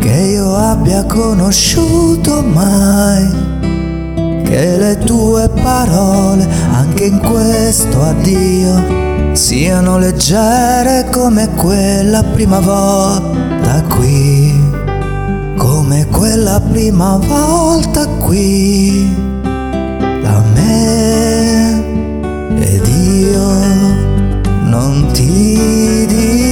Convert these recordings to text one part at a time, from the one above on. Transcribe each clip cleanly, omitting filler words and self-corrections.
che io abbia conosciuto mai, che le tue parole anche in questo addio siano leggere come quella prima volta qui, come quella prima volta qui, da me. Ed io non ti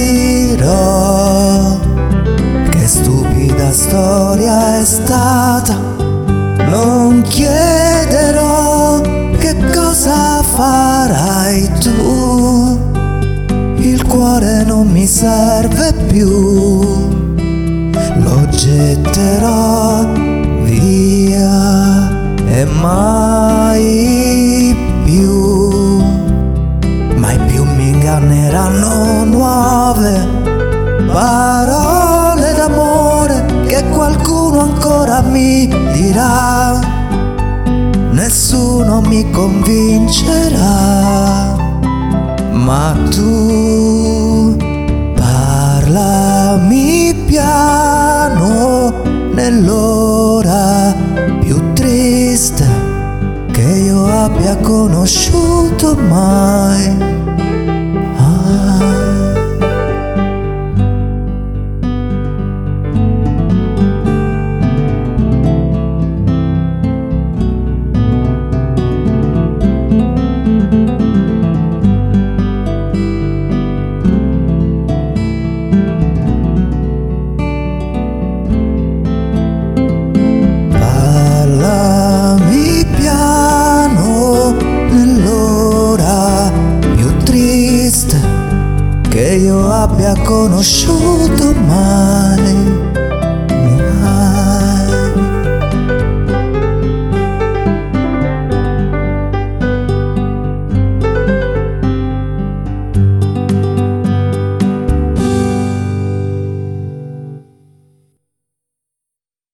dirò che stupida storia è stata, non chiederò che cosa farai tu, il cuore non mi serve più, lo getterò via e mai più mi inganneranno nuove parole d'amore che qualcuno ancora mi dirà, nessuno mi convincerà, ma tu parlami piano nell'ora più triste che io abbia conosciuto mai. Parlami piano nell'ora più triste che io abbia conosciuto mai.